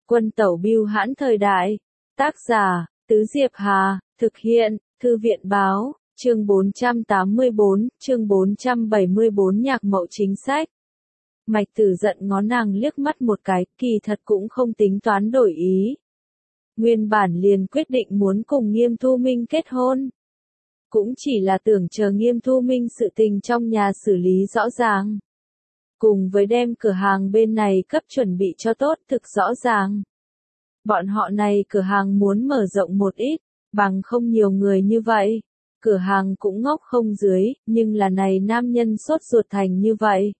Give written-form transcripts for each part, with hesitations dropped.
Quân tẩu bưu hãn thời đại. Tác giả, Tứ Diệp Hà, thực hiện, Thư viện báo, chương 484, chương 474 nhạc mẫu chính sách. Mạch Tử giận ngó nàng liếc mắt một cái, kỳ thật cũng không tính toán đổi ý. Nguyên bản liền quyết định muốn cùng Nghiêm Thu Minh kết hôn. Cũng chỉ là tưởng chờ Nghiêm Thu Minh sự tình trong nhà xử lý rõ ràng. Cùng với đem cửa hàng bên này cấp chuẩn bị cho tốt thực rõ ràng. Bọn họ này cửa hàng muốn mở rộng một ít, bằng không nhiều người như vậy. Cửa hàng cũng ngốc không dưới, nhưng là này nam nhân sốt ruột thành như vậy.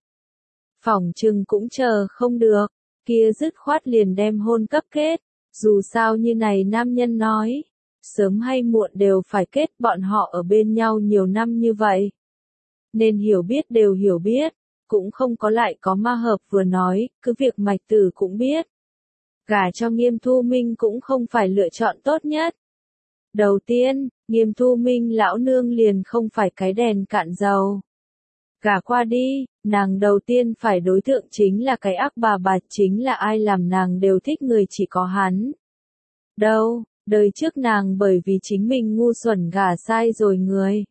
Phỏng chừng cũng chờ không được, kia dứt khoát liền đem hôn cấp kết. Dù sao như này nam nhân nói, sớm hay muộn đều phải kết, bọn họ ở bên nhau nhiều năm như vậy. Nên hiểu biết đều hiểu biết, cũng không có lại có ma hợp vừa nói, cứ việc Mạch Tử cũng biết. Gả cho Nghiêm Thu Minh cũng không phải lựa chọn tốt nhất. Đầu tiên, Nghiêm Thu Minh lão nương liền không phải cái đèn cạn dầu. Gả qua đi, nàng đầu tiên phải đối tượng chính là cái ác bà chính là ai làm nàng đều thích người chỉ có hắn. Đâu, đời trước nàng bởi vì chính mình ngu xuẩn gả sai rồi người.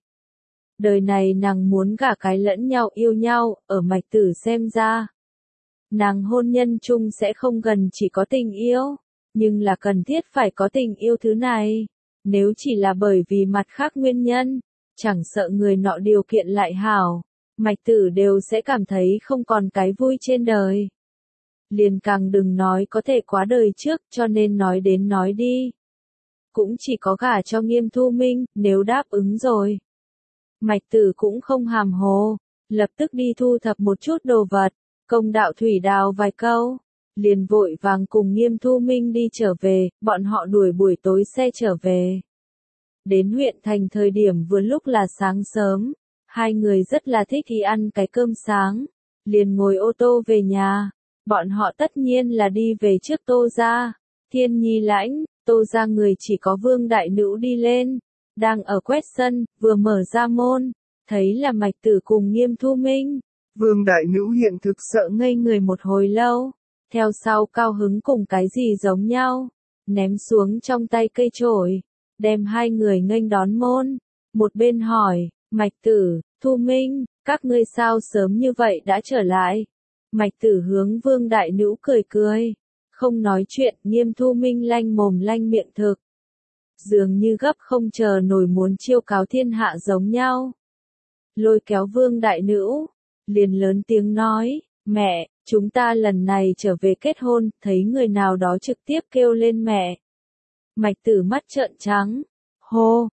Đời này nàng muốn gả cái lẫn nhau yêu nhau, ở Mạch Tử xem ra. Nàng hôn nhân chung sẽ không gần chỉ có tình yêu, nhưng là cần thiết phải có tình yêu thứ này. Nếu chỉ là bởi vì mặt khác nguyên nhân, chẳng sợ người nọ điều kiện lại hảo, Mạch Tử đều sẽ cảm thấy không còn cái vui trên đời. Liền càng đừng nói có thể quá đời trước, cho nên nói đến nói đi. Cũng chỉ có gả cho Nghiêm Thu Minh, nếu đáp ứng rồi. Mạch Tử cũng không hàm hồ, lập tức đi thu thập một chút đồ vật, công đạo thủy đào vài câu, liền vội vàng cùng Nghiêm Thu Minh đi trở về, bọn họ đuổi buổi tối xe trở về. Đến huyện thành thời điểm vừa lúc là sáng sớm, hai người rất là thích đi ăn cái cơm sáng, liền ngồi ô tô về nhà, bọn họ tất nhiên là đi về trước Tô gia, Thiên Nhi lãnh, Tô gia người chỉ có Vương Đại Nữ đi lên, đang ở quét sân, vừa mở ra môn, thấy là Mạch Tử cùng Nghiêm Thu Minh. Vương Đại Nữ hiện thực sợ ngây người một hồi lâu, theo sau cao hứng cùng cái gì giống nhau, ném xuống trong tay cây chổi, đem hai người nghênh đón môn, một bên hỏi, Mạch Tử, Thu Minh, các ngươi sao sớm như vậy đã trở lại? Mạch Tử hướng Vương Đại Nữ cười cười, không nói chuyện, Nghiêm Thu Minh lanh mồm lanh miệng thực. Dường như gấp không chờ nổi muốn chiêu cáo thiên hạ giống nhau. Lôi kéo Vương Đại Nữ, liền lớn tiếng nói, mẹ, chúng ta lần này trở về kết hôn, thấy người nào đó trực tiếp kêu lên mẹ. Mạch Tử mắt trợn trắng, hô,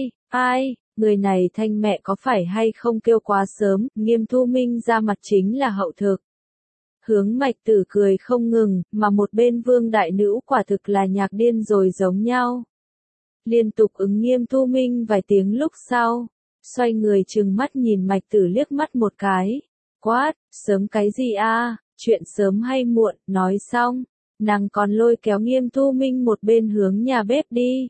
ai, người này thanh mẹ có phải hay không kêu quá sớm, Nghiêm Thu Minh ra mặt chính là hậu thực. Hướng Mạch Tử cười không ngừng, mà một bên Vương Đại Nữ quả thực là nhạc điên rồi giống nhau. Liên tục ứng Nghiêm Thu Minh vài tiếng lúc sau, xoay người trừng mắt nhìn Mạch Tử liếc mắt một cái, quát, sớm cái gì a, chuyện sớm hay muộn, nói xong, nàng còn lôi kéo Nghiêm Thu Minh một bên hướng nhà bếp đi.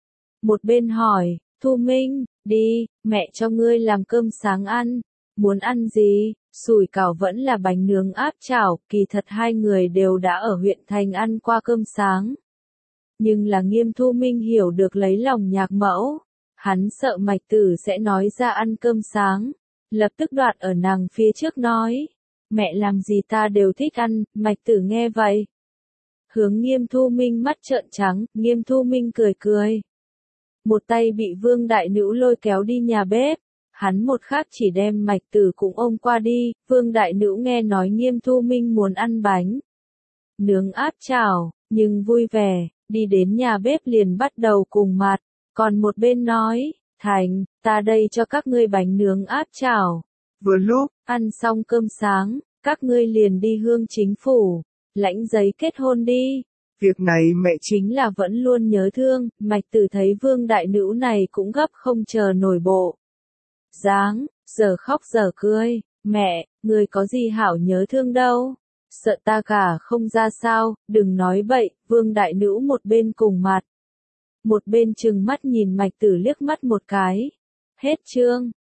Một bên hỏi, Thu Minh, đi, mẹ cho ngươi làm cơm sáng ăn, muốn ăn gì, sủi cảo vẫn là bánh nướng áp chảo, kỳ thật hai người đều đã ở huyện thành ăn qua cơm sáng. Nhưng là Nghiêm Thu Minh hiểu được lấy lòng nhạc mẫu, hắn sợ Mạch Tử sẽ nói ra ăn cơm sáng, lập tức đoạt ở nàng phía trước nói, mẹ làm gì ta đều thích ăn, Mạch Tử nghe vậy. Hướng Nghiêm Thu Minh mắt trợn trắng, Nghiêm Thu Minh cười cười. Một tay bị Vương Đại Nữ lôi kéo đi nhà bếp, hắn một khác chỉ đem Mạch Tử cũng ôm qua đi, Vương Đại Nữ nghe nói Nghiêm Thu Minh muốn ăn bánh nướng áp chảo, nhưng vui vẻ, đi đến nhà bếp liền bắt đầu cùng mặt, còn một bên nói, thành, ta đây cho các ngươi bánh nướng áp chảo. Vừa lúc, ăn xong cơm sáng, các ngươi liền đi hương chính phủ, lãnh giấy kết hôn đi. Việc này mẹ chính là vẫn luôn nhớ thương, Mạch Tử thấy Vương Đại Nữ này cũng gấp không chờ nổi bộ. Dáng, giờ khóc giờ cười, mẹ, người có gì hảo nhớ thương đâu, sợ ta gả không ra sao, đừng nói bậy, Vương Đại Nữ một bên cùng mặt. Một bên trừng mắt nhìn Mạch Tử liếc mắt một cái. Hết chương.